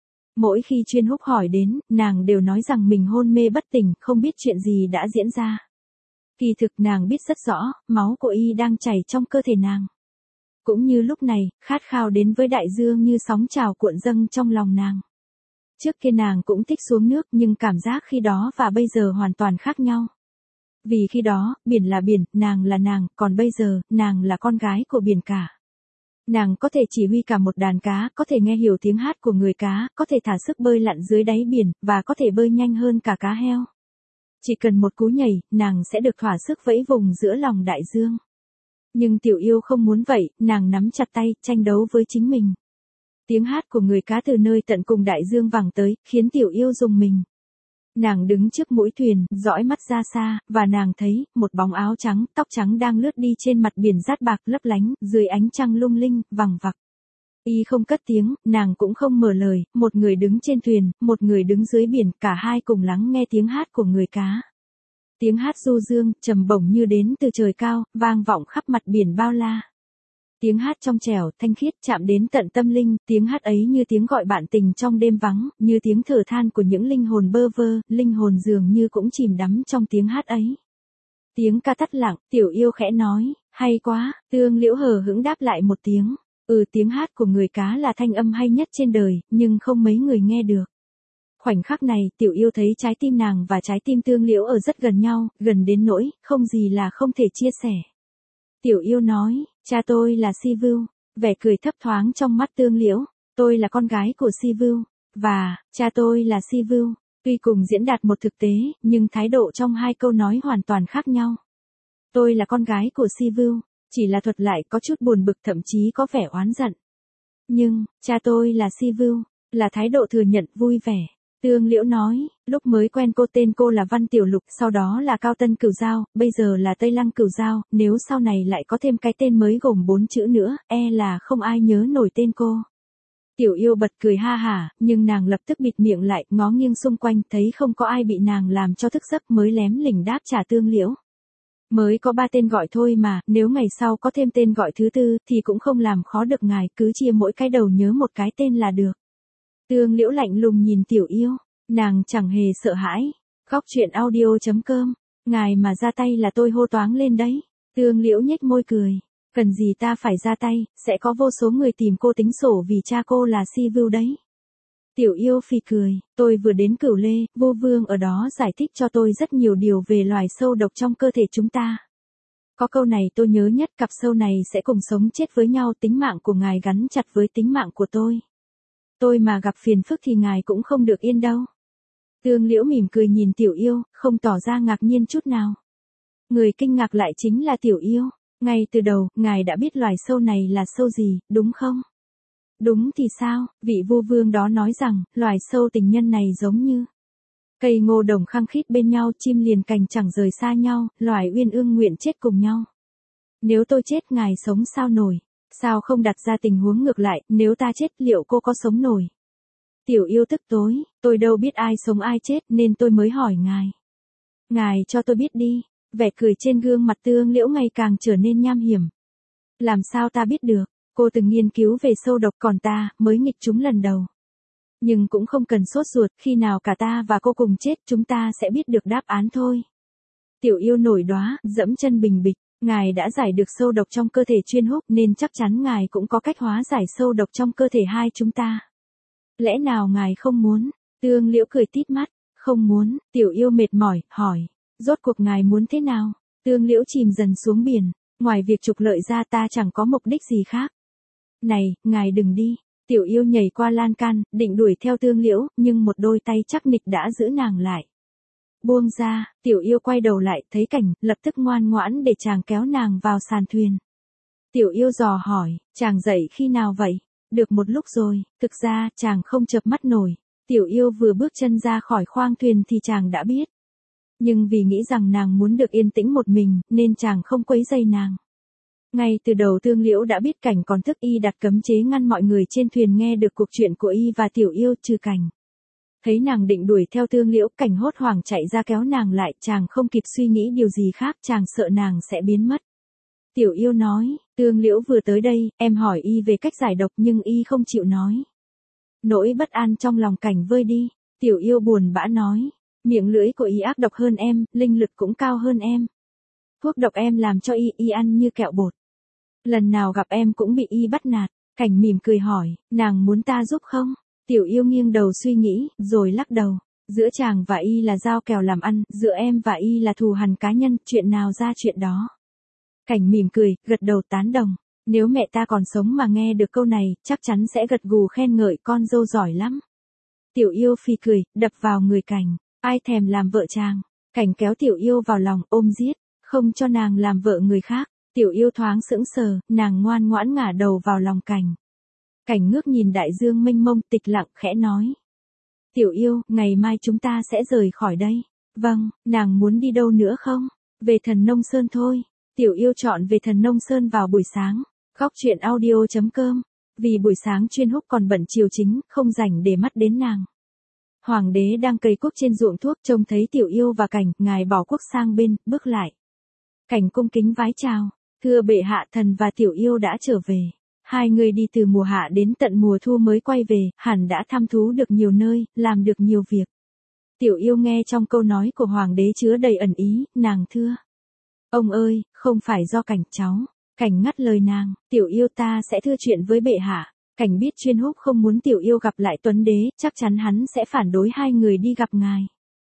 Mỗi khi Chuyên Húc hỏi đến, nàng đều nói rằng mình hôn mê bất tỉnh, không biết chuyện gì đã diễn ra. Kỳ thực nàng biết rất rõ, máu của y đang chảy trong cơ thể nàng. Cũng như lúc này, khát khao đến với đại dương như sóng trào cuộn dâng trong lòng nàng. Trước kia nàng cũng thích xuống nước, nhưng cảm giác khi đó và bây giờ hoàn toàn khác nhau. Vì khi đó, biển là biển, nàng là nàng, còn bây giờ, nàng là con gái của biển cả. Nàng có thể chỉ huy cả một đàn cá, có thể nghe hiểu tiếng hát của người cá, có thể thả sức bơi lặn dưới đáy biển, và có thể bơi nhanh hơn cả cá heo. Chỉ cần một cú nhảy, nàng sẽ được thỏa sức vẫy vùng giữa lòng đại dương. Nhưng Tiểu Yêu không muốn vậy, nàng nắm chặt tay, tranh đấu với chính mình. Tiếng hát của người cá từ nơi tận cùng đại dương vẳng tới, khiến Tiểu Yêu rùng mình. Nàng đứng trước mũi thuyền, dõi mắt ra xa, và nàng thấy, một bóng áo trắng, tóc trắng đang lướt đi trên mặt biển rát bạc lấp lánh, dưới ánh trăng lung linh, vằng vặc. Y không cất tiếng, nàng cũng không mở lời, một người đứng trên thuyền, một người đứng dưới biển, cả hai cùng lắng nghe tiếng hát của người cá. Tiếng hát du dương, trầm bổng như đến từ trời cao, vang vọng khắp mặt biển bao la. Tiếng hát trong trẻo, thanh khiết chạm đến tận tâm linh, tiếng hát ấy như tiếng gọi bạn tình trong đêm vắng, như tiếng thở than của những linh hồn bơ vơ, linh hồn dường như cũng chìm đắm trong tiếng hát ấy. Tiếng ca tắt lặng, Tiểu Yêu khẽ nói, hay quá, Tương Liễu hờ hững đáp lại một tiếng. Tiếng hát của người cá là thanh âm hay nhất trên đời, nhưng không mấy người nghe được. Khoảnh khắc này, Tiểu Yêu thấy trái tim nàng và trái tim Tương Liễu ở rất gần nhau, gần đến nỗi, không gì là không thể chia sẻ. Tiểu Yêu nói, cha tôi là Si Vưu, vẻ cười thấp thoáng trong mắt Tương Liễu, tôi là con gái của Si Vưu, và, cha tôi là Si Vưu, tuy cùng diễn đạt một thực tế, nhưng thái độ trong hai câu nói hoàn toàn khác nhau. Tôi là con gái của Si Vưu, chỉ là thuật lại có chút buồn bực thậm chí có vẻ oán giận. Nhưng, cha tôi là Si Vưu, là thái độ thừa nhận vui vẻ. Tương Liễu nói, lúc mới quen cô tên cô là Văn Tiểu Lục, sau đó là Cao Tân Cửu Giao, bây giờ là Tây Lăng Cửu Giao, nếu sau này lại có thêm cái tên mới gồm 4 chữ nữa, là không ai nhớ nổi tên cô. Tiểu Yêu bật cười ha hả, nhưng nàng lập tức bịt miệng lại, ngó nghiêng xung quanh, thấy không có ai bị nàng làm cho thức giấc mới lém lỉnh đáp trả Tương Liễu. Mới có 3 tên gọi thôi mà, nếu ngày sau có thêm tên gọi thứ tư, thì cũng không làm khó được ngài, cứ chia mỗi cái đầu nhớ một cái tên là được. Tương Liễu lạnh lùng nhìn Tiểu Yêu, nàng chẳng hề sợ hãi. Góc truyện audio.com, ngài mà ra tay là tôi hô toáng lên đấy. Tương Liễu nhếch môi cười, cần gì ta phải ra tay, sẽ có vô số người tìm cô tính sổ vì cha cô là Si Vưu đấy. Tiểu Yêu phì cười, tôi vừa đến Cửu Lê, Vô Vương ở đó giải thích cho tôi rất nhiều điều về loài sâu độc trong cơ thể chúng ta. Có câu này tôi nhớ nhất, cặp sâu này sẽ cùng sống chết với nhau, tính mạng của ngài gắn chặt với tính mạng của tôi. Tôi mà gặp phiền phức thì ngài cũng không được yên đâu. Tương Liễu mỉm cười nhìn Tiểu Yêu, không tỏ ra ngạc nhiên chút nào. Người kinh ngạc lại chính là Tiểu Yêu. Ngay từ đầu, ngài đã biết loài sâu này là sâu gì, đúng không? Đúng thì sao, vị vua vương đó nói rằng, loài sâu tình nhân này giống như cây ngô đồng khăng khít bên nhau, chim liền cành chẳng rời xa nhau, loài uyên ương nguyện chết cùng nhau. Nếu tôi chết ngài sống sao nổi? Sao không đặt ra tình huống ngược lại, nếu ta chết liệu cô có sống nổi? Tiểu Yêu tức tối, tôi đâu biết ai sống ai chết nên tôi mới hỏi ngài. Ngài cho tôi biết đi, vẻ cười trên gương mặt Tương Liễu ngày càng trở nên nham hiểm. Làm sao ta biết được, cô từng nghiên cứu về sâu độc còn ta, mới nghịch chúng lần đầu. Nhưng cũng không cần sốt ruột, khi nào cả ta và cô cùng chết chúng ta sẽ biết được đáp án thôi. Tiểu Yêu nổi đoá, dẫm chân bình bịch, ngài đã giải được sâu độc trong cơ thể Chuyên Húc nên chắc chắn ngài cũng có cách hóa giải sâu độc trong cơ thể hai chúng ta. Lẽ nào ngài không muốn? Tương Liễu cười tít mắt, không muốn. Tiểu Yêu mệt mỏi, hỏi, rốt cuộc ngài muốn thế nào? Tương Liễu chìm dần xuống biển, ngoài việc trục lợi ra ta chẳng có mục đích gì khác. Này, ngài đừng đi. Tiểu Yêu nhảy qua lan can, định đuổi theo Tương Liễu, nhưng một đôi tay chắc nịch đã giữ nàng lại. Buông ra, Tiểu Yêu quay đầu lại, thấy Cảnh, lập tức ngoan ngoãn để chàng kéo nàng vào sàn thuyền. Tiểu Yêu dò hỏi, chàng dậy khi nào vậy? Được một lúc rồi, thực ra chàng không chợp mắt nổi. Tiểu Yêu vừa bước chân ra khỏi khoang thuyền thì chàng đã biết. Nhưng vì nghĩ rằng nàng muốn được yên tĩnh một mình, nên chàng không quấy rầy nàng. Ngay từ đầu Tương Liễu đã biết Cảnh còn thức, y đặt cấm chế ngăn mọi người trên thuyền nghe được cuộc chuyện của y và Tiểu Yêu trừ Cảnh. Thấy nàng định đuổi theo Tương Liễu, Cảnh hốt hoảng chạy ra kéo nàng lại, chàng không kịp suy nghĩ điều gì khác, chàng sợ nàng sẽ biến mất. Tiểu Yêu nói, Tương Liễu vừa tới đây, em hỏi y về cách giải độc nhưng y không chịu nói. Nỗi bất an trong lòng Cảnh vơi đi, Tiểu Yêu buồn bã nói, miệng lưỡi của y ác độc hơn em, linh lực cũng cao hơn em. Thuốc độc em làm cho y ăn như kẹo bột. Lần nào gặp em cũng bị y bắt nạt. Cảnh mỉm cười hỏi, nàng muốn ta giúp không? Tiểu Yêu nghiêng đầu suy nghĩ, rồi lắc đầu. Giữa chàng và y là giao kèo làm ăn, giữa em và y là thù hằn cá nhân, chuyện nào ra chuyện đó. Cảnh mỉm cười, gật đầu tán đồng. Nếu mẹ ta còn sống mà nghe được câu này, chắc chắn sẽ gật gù khen ngợi con dâu giỏi lắm. Tiểu Yêu phì cười, đập vào người Cảnh. Ai thèm làm vợ chàng? Cảnh kéo Tiểu Yêu vào lòng, ôm giết, không cho nàng làm vợ người khác. Tiểu Yêu thoáng sững sờ, nàng ngoan ngoãn ngả đầu vào lòng Cảnh. Cảnh ngước nhìn đại dương mênh mông, tịch lặng, khẽ nói. Tiểu Yêu, ngày mai chúng ta sẽ rời khỏi đây. Vâng, nàng muốn đi đâu nữa không? Về Thần Nông Sơn thôi. Tiểu Yêu chọn về Thần Nông Sơn vào buổi sáng. Góc truyện audio.com. Vì buổi sáng Chuyên Húc còn bận chiều chính, không rảnh để mắt đến nàng. Hoàng đế đang cày cuốc trên ruộng thuốc, trông thấy Tiểu Yêu và Cảnh, ngài bỏ cuốc sang bên, bước lại. Cảnh cung kính vái chào, thưa bệ hạ, thần và Tiểu Yêu đã trở về. Hai người đi từ mùa hạ đến tận mùa thu mới quay về, hẳn đã thăm thú được nhiều nơi, làm được nhiều việc. Tiểu Yêu nghe trong câu nói của hoàng đế chứa đầy ẩn ý, nàng thưa. Ông ơi, không phải do Cảnh cháu. Cảnh ngắt lời nàng, Tiểu Yêu ta sẽ thưa chuyện với bệ hạ. Cảnh biết Chuyên Húc không muốn Tiểu Yêu gặp lại Tuấn Đế, chắc chắn hắn sẽ phản đối hai người đi gặp ngài.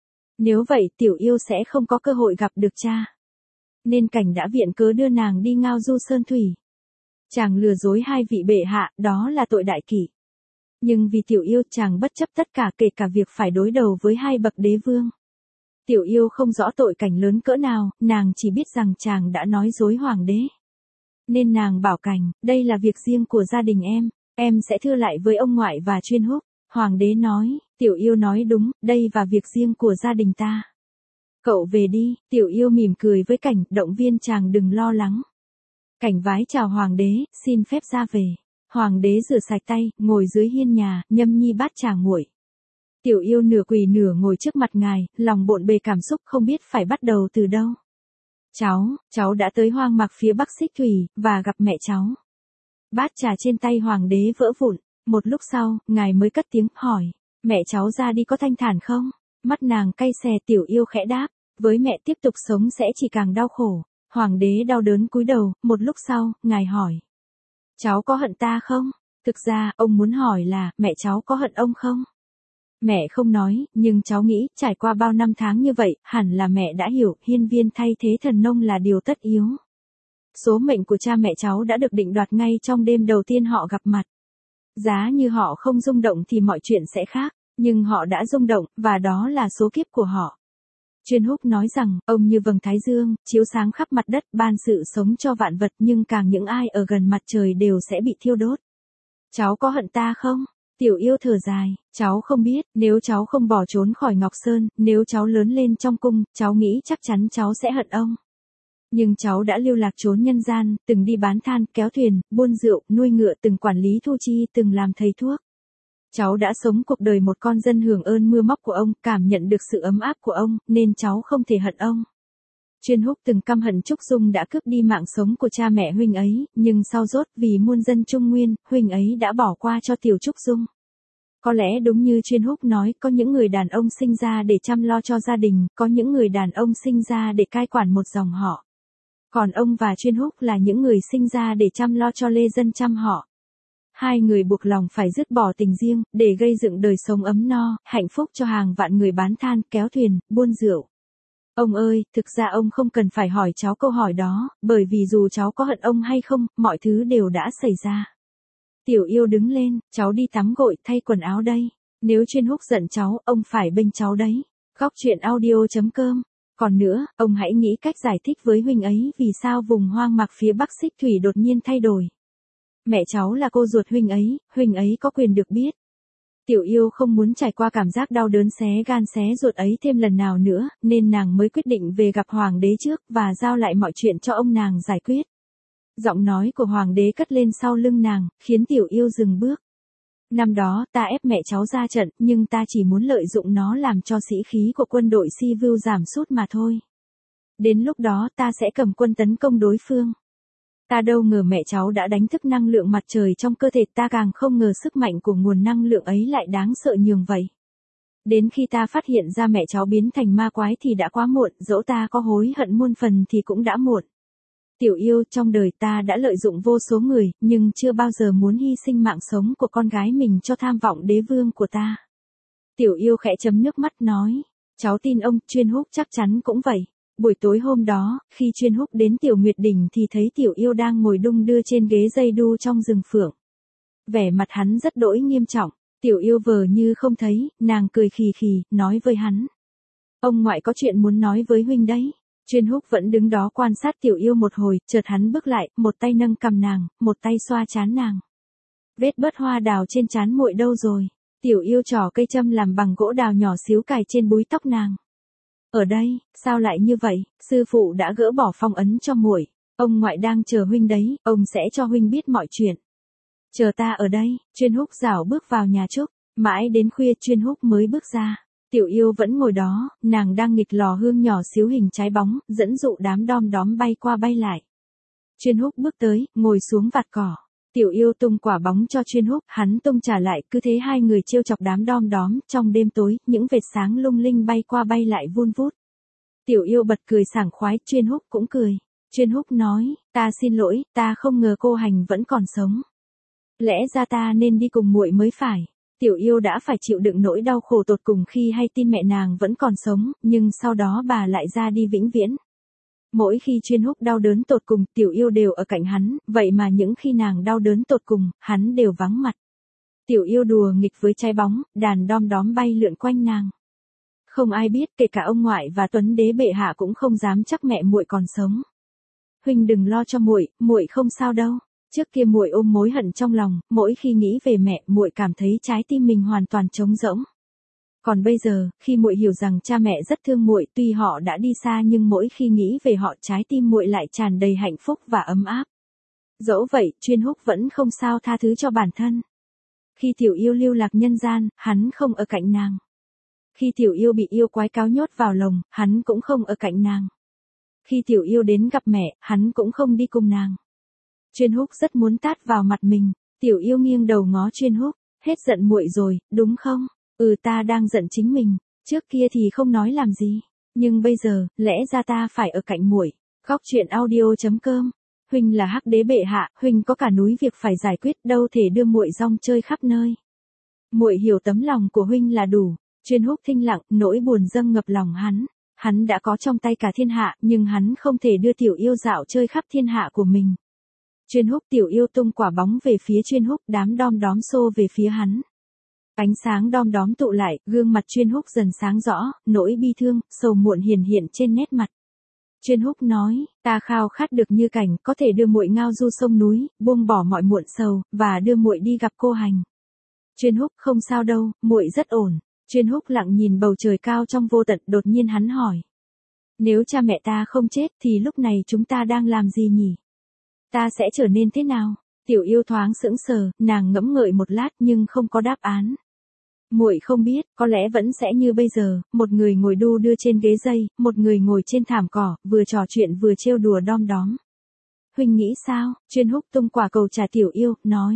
Nếu vậy Tiểu Yêu sẽ không có cơ hội gặp được cha. Nên Cảnh đã viện cớ đưa nàng đi Ngao Du Sơn Thủy. Chàng lừa dối hai vị bệ hạ, đó là tội đại kỷ. Nhưng vì Tiểu Yêu chàng bất chấp tất cả, kể cả việc phải đối đầu với hai bậc đế vương. Tiểu Yêu không rõ tội Cảnh lớn cỡ nào, nàng chỉ biết rằng chàng đã nói dối hoàng đế. Nên nàng bảo Cảnh, đây là việc riêng của gia đình em sẽ thưa lại với ông ngoại và Chuyên Húc. Hoàng đế nói, Tiểu Yêu nói đúng, đây là việc riêng của gia đình ta. Cậu về đi. Tiểu Yêu mỉm cười với Cảnh, động viên chàng đừng lo lắng. Cảnh vái chào hoàng đế, xin phép ra về. Hoàng đế rửa sạch tay, ngồi dưới hiên nhà, nhâm nhi bát trà nguội. Tiểu Yêu nửa quỳ nửa ngồi trước mặt ngài, lòng bộn bề cảm xúc không biết phải bắt đầu từ đâu. Cháu đã tới hoang mạc phía bắc Xích Thủy, và gặp mẹ cháu. Bát trà trên tay hoàng đế vỡ vụn. Một lúc sau, ngài mới cất tiếng, hỏi. Mẹ cháu ra đi có thanh thản không? Mắt nàng cay xè. Tiểu Yêu khẽ đáp. Với mẹ tiếp tục sống sẽ chỉ càng đau khổ. Hoàng đế đau đớn cúi đầu, một lúc sau, ngài hỏi. Cháu có hận ta không? Thực ra, ông muốn hỏi là, mẹ cháu có hận ông không? Mẹ không nói, nhưng cháu nghĩ, trải qua bao năm tháng như vậy, hẳn là mẹ đã hiểu, hiên viên thay thế thần nông là điều tất yếu. Số mệnh của cha mẹ cháu đã được định đoạt ngay trong đêm đầu tiên họ gặp mặt. Giá như họ không rung động thì mọi chuyện sẽ khác, nhưng họ đã rung động, và đó là số kiếp của họ. Chuyên Húc nói rằng, ông như vầng thái dương, chiếu sáng khắp mặt đất, ban sự sống cho vạn vật, nhưng càng những ai ở gần mặt trời đều sẽ bị thiêu đốt. Cháu có hận ta không? Tiểu Yêu thở dài, cháu không biết, nếu cháu không bỏ trốn khỏi Ngọc Sơn, nếu cháu lớn lên trong cung, cháu nghĩ chắc chắn cháu sẽ hận ông. Nhưng cháu đã lưu lạc trốn nhân gian, từng đi bán than, kéo thuyền, buôn rượu, nuôi ngựa, từng quản lý thu chi, từng làm thầy thuốc. Cháu đã sống cuộc đời một con dân hưởng ơn mưa móc của ông, cảm nhận được sự ấm áp của ông, nên cháu không thể hận ông. Chuyên Húc từng căm hận Trúc Dung đã cướp đi mạng sống của cha mẹ huynh ấy, nhưng sau rốt vì muôn dân Trung Nguyên, huynh ấy đã bỏ qua cho tiểu Trúc Dung. Có lẽ đúng như Chuyên Húc nói, có những người đàn ông sinh ra để chăm lo cho gia đình, có những người đàn ông sinh ra để cai quản một dòng họ. Còn ông và Chuyên Húc là những người sinh ra để chăm lo cho lê dân trăm họ. Hai người buộc lòng phải dứt bỏ tình riêng, để gây dựng đời sống ấm no, hạnh phúc cho hàng vạn người bán than, kéo thuyền, buôn rượu. Ông ơi, thực ra ông không cần phải hỏi cháu câu hỏi đó, bởi vì dù cháu có hận ông hay không, mọi thứ đều đã xảy ra. Tiểu Yêu đứng lên, cháu đi tắm gội, thay quần áo đây. Nếu Chuyên Húc giận cháu, ông phải bênh cháu đấy. Góc truyện audio.com. Còn nữa, ông hãy nghĩ cách giải thích với huynh ấy vì sao vùng hoang mạc phía Bắc Xích Thủy đột nhiên thay đổi. Mẹ cháu là cô ruột huynh ấy có quyền được biết. Tiểu Yêu không muốn trải qua cảm giác đau đớn xé gan xé ruột ấy thêm lần nào nữa, nên nàng mới quyết định về gặp hoàng đế trước và giao lại mọi chuyện cho ông nàng giải quyết. Giọng nói của hoàng đế cất lên sau lưng nàng, khiến Tiểu Yêu dừng bước. Năm đó ta ép mẹ cháu ra trận, nhưng ta chỉ muốn lợi dụng nó làm cho sĩ khí của quân đội Sivu giảm sút mà thôi. Đến lúc đó ta sẽ cầm quân tấn công đối phương. Ta đâu ngờ mẹ cháu đã đánh thức năng lượng mặt trời trong cơ thể, ta càng không ngờ sức mạnh của nguồn năng lượng ấy lại đáng sợ nhường vậy. Đến khi ta phát hiện ra mẹ cháu biến thành ma quái thì đã quá muộn, dẫu ta có hối hận muôn phần thì cũng đã muộn. Tiểu Yêu, trong đời ta đã lợi dụng vô số người, nhưng chưa bao giờ muốn hy sinh mạng sống của con gái mình cho tham vọng đế vương của ta. Tiểu Yêu khẽ chấm nước mắt nói, cháu tin ông, Chuyên Húc chắc chắn cũng vậy. Buổi tối hôm đó, khi Chuyên Húc đến Tiểu Nguyệt Đỉnh thì thấy Tiểu Yêu đang ngồi đung đưa trên ghế dây đu trong rừng phượng. Vẻ mặt hắn rất đỗi nghiêm trọng, Tiểu Yêu vờ như không thấy, nàng cười khì khì, nói với hắn. Ông ngoại có chuyện muốn nói với huynh đấy. Chuyên Húc vẫn đứng đó quan sát Tiểu Yêu một hồi, chợt hắn bước lại, một tay nâng cằm nàng, một tay xoa trán nàng. Vết bớt hoa đào trên trán muội đâu rồi? Tiểu Yêu trỏ cây châm làm bằng gỗ đào nhỏ xíu cài trên búi tóc nàng. Ở đây, sao lại như vậy? Sư phụ đã gỡ bỏ phong ấn cho muội. Ông ngoại đang chờ huynh đấy, ông sẽ cho huynh biết mọi chuyện. Chờ ta ở đây. Chuyên Húc rảo bước vào nhà trúc, mãi đến khuya Chuyên Húc mới bước ra. Tiểu Yêu vẫn ngồi đó, nàng đang nghịch lò hương nhỏ xíu hình trái bóng, dẫn dụ đám đom đóm bay qua bay lại. Chuyên Húc bước tới, ngồi xuống vạt cỏ. Tiểu Yêu tung quả bóng cho Chuyên Húc, hắn tung trả lại, cứ thế hai người trêu chọc đám đom đóm. Trong đêm tối, những vệt sáng lung linh bay qua bay lại vun vút. Tiểu Yêu bật cười sảng khoái, Chuyên Húc cũng cười. Chuyên Húc nói, ta xin lỗi, ta không ngờ cô Hành vẫn còn sống. Lẽ ra ta nên đi cùng muội mới phải. Tiểu Yêu đã phải chịu đựng nỗi đau khổ tột cùng khi hay tin mẹ nàng vẫn còn sống, nhưng sau đó bà lại ra đi vĩnh viễn. Mỗi khi Chuyên Húc đau đớn tột cùng, Tiểu Yêu đều ở cạnh hắn, vậy mà những khi nàng đau đớn tột cùng, hắn đều vắng mặt. Tiểu Yêu đùa nghịch với trái bóng, đàn đom đóm bay lượn quanh nàng. Không ai biết, kể cả ông ngoại và Tuấn Đế bệ hạ cũng không dám chắc mẹ muội còn sống. Huynh đừng lo cho muội, muội không sao đâu. Trước kia muội ôm mối hận trong lòng, mỗi khi nghĩ về mẹ, muội cảm thấy trái tim mình hoàn toàn trống rỗng. Còn bây giờ, khi muội hiểu rằng cha mẹ rất thương muội, tuy họ đã đi xa nhưng mỗi khi nghĩ về họ, trái tim muội lại tràn đầy hạnh phúc và ấm áp. Dẫu vậy, Chuyên Húc vẫn không sao tha thứ cho bản thân. Khi Tiểu Yêu lưu lạc nhân gian, hắn không ở cạnh nàng. Khi Tiểu Yêu bị yêu quái cáo nhốt vào lồng, hắn cũng không ở cạnh nàng. Khi Tiểu Yêu đến gặp mẹ, hắn cũng không đi cùng nàng. Chuyên Húc rất muốn tát vào mặt mình. Tiểu Yêu nghiêng đầu ngó Chuyên Húc, hết giận muội rồi, đúng không? Ta đang giận chính mình, trước kia thì không nói làm gì, nhưng bây giờ, lẽ ra ta phải ở cạnh muội. Góc truyện audio.com. Huynh là Hắc Đế bệ hạ, huynh có cả núi việc phải giải quyết, đâu thể đưa muội rong chơi khắp nơi. Muội hiểu tấm lòng của huynh là đủ. Chuyên Húc thinh lặng, nỗi buồn dâng ngập lòng hắn. Hắn đã có trong tay cả thiên hạ, nhưng hắn không thể đưa Tiểu Yêu dạo chơi khắp thiên hạ của mình. Chuyên Húc. Tiểu Yêu tung quả bóng về phía Chuyên Húc, đám đom đóm xô về phía hắn. Ánh sáng đom đóm tụ lại, gương mặt Chuyên Húc dần sáng rõ, nỗi bi thương, sầu muộn hiển hiện trên nét mặt. Chuyên Húc nói, ta khao khát được như cảnh, có thể đưa muội ngao du sông núi, buông bỏ mọi muộn sầu, và đưa muội đi gặp cô Hành. Chuyên Húc, không sao đâu, muội rất ổn. Chuyên Húc lặng nhìn bầu trời cao trong vô tận, đột nhiên hắn hỏi. Nếu cha mẹ ta không chết thì lúc này chúng ta đang làm gì nhỉ? Ta sẽ trở nên thế nào? Tiểu Yêu thoáng sững sờ, nàng ngẫm ngợi một lát nhưng không có đáp án. Muội không biết, có lẽ vẫn sẽ như bây giờ, một người ngồi đu đưa trên ghế dây, một người ngồi trên thảm cỏ, vừa trò chuyện vừa trêu đùa đom đóm. Huynh nghĩ sao? Chuyên Húc tung quả cầu trà Tiểu Yêu, nói.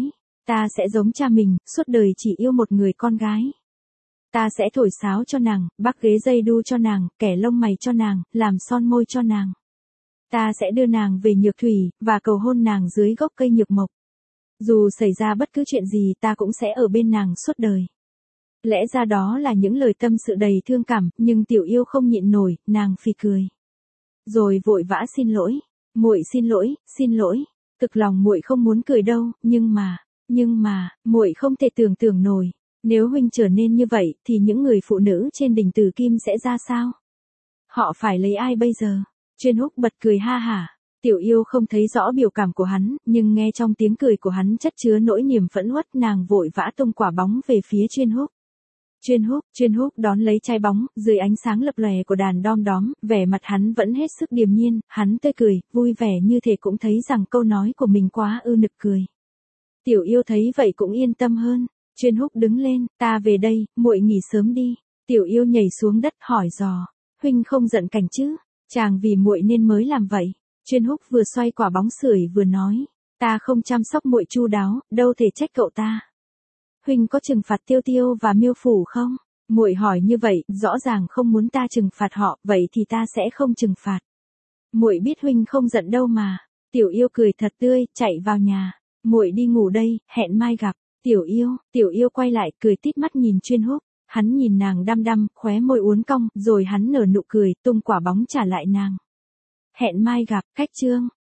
Ta sẽ giống cha mình, suốt đời chỉ yêu một người con gái. Ta sẽ thổi sáo cho nàng, bắc ghế dây đu cho nàng, kẻ lông mày cho nàng, làm son môi cho nàng. Ta sẽ đưa nàng về Nhược Thủy, và cầu hôn nàng dưới gốc cây nhược mộc. Dù xảy ra bất cứ chuyện gì ta cũng sẽ ở bên nàng suốt đời. Lẽ ra đó là những lời tâm sự đầy thương cảm, nhưng Tiểu Yêu không nhịn nổi, nàng phì cười. Rồi vội vã xin lỗi. Muội xin lỗi. Thực lòng muội không muốn cười đâu, nhưng mà, muội không thể tưởng tượng nổi. Nếu huynh trở nên như vậy, thì những người phụ nữ trên đỉnh Tử Kim sẽ ra sao? Họ phải lấy ai bây giờ? Chuyên Húc bật cười ha hả. Tiểu Yêu không thấy rõ biểu cảm của hắn, nhưng nghe trong tiếng cười của hắn chất chứa nỗi niềm phẫn uất, nàng vội vã tung quả bóng về phía Chuyên Húc. Chuyên Húc đón lấy trái bóng, dưới ánh sáng lập lòe của đàn đom đóm, vẻ mặt hắn vẫn hết sức điềm nhiên, hắn tươi cười, vui vẻ như thể cũng thấy rằng câu nói của mình quá nực cười. Tiểu Yêu thấy vậy cũng yên tâm hơn. Chuyên Húc đứng lên, ta về đây, muội nghỉ sớm đi. Tiểu Yêu nhảy xuống đất hỏi dò, huynh không giận Cảnh chứ? Chàng vì muội nên mới làm vậy. Chuyên Húc vừa xoay quả bóng sưởi vừa nói, ta không chăm sóc muội chu đáo, đâu thể trách cậu ta. Huynh có trừng phạt Tiêu Tiêu và Miêu Phủ không? Muội hỏi như vậy, rõ ràng không muốn ta trừng phạt họ, vậy thì ta sẽ không trừng phạt. Muội biết huynh không giận đâu mà. Tiểu Yêu cười thật tươi, chạy vào nhà. Muội đi ngủ đây, hẹn mai gặp. Tiểu Yêu quay lại, cười tít mắt nhìn Chuyên Húc. Hắn nhìn nàng đăm đăm, khóe môi uốn cong, rồi hắn nở nụ cười, tung quả bóng trả lại nàng. Hẹn mai gặp, cách chương.